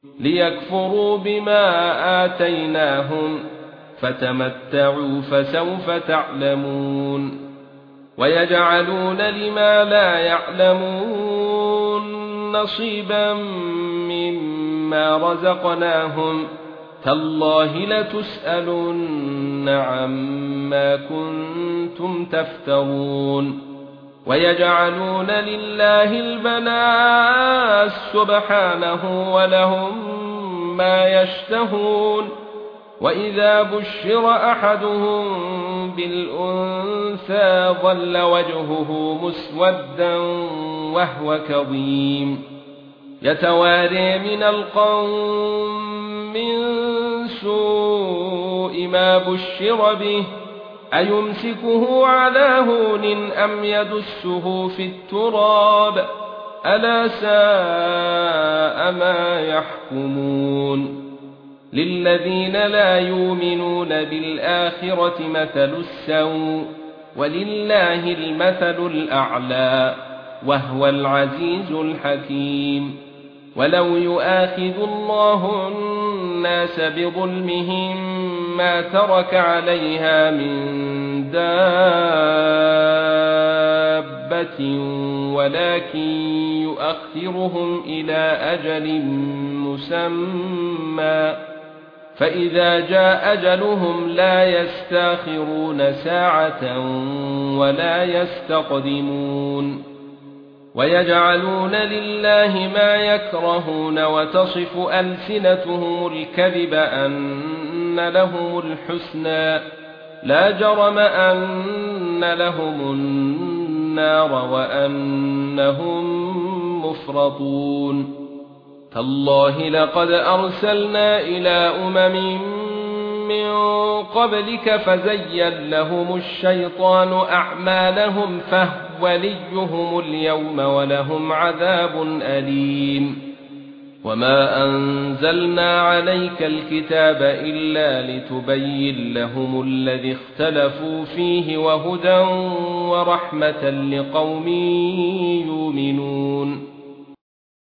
ليكفروا بما آتيناهم فتمتعوا فسوف تعلمون ويجعلون لما لا يعلمون نصيبا مما رزقناهم تالله لتسألن عما كنتم تفترون ويجعلون لله البنات سبحانه ولهم ما يشتهون وإذا بشر أحدهم بالأنثى ظل وجهه مسودا وهو كظيم يتواري من القوم من سوء ما بشر به أيمسكه على هون أم يدسه في التراب ألا ساء ما يحكمون للذين لا يؤمنون بالآخرة مثل السوء ولله المثل الأعلى وهو العزيز الحكيم ولو يؤاخذ الله الناس بظلمهم ما ترك عليها من دابة ولكن يؤخرهم إلى أجل مسمى فإذا جاء أجلهم لا يستأخرون ساعة ولا يستقدمون ويجعلون لله ما يكرهون وتصف ألسنتهم الكذب أن لهم الحسنى لا جرم أن لهم النار وأنهم مفرطون تالله لقد أرسلنا إلى من قبلك فزين لهم الشيطان أعمالهم فهو وليهم اليوم ولهم عذاب أليم وما أنزلنا عليك الكتاب إلا لتبين لهم الذي اختلفوا فيه وهدى ورحمة لقوم يؤمنون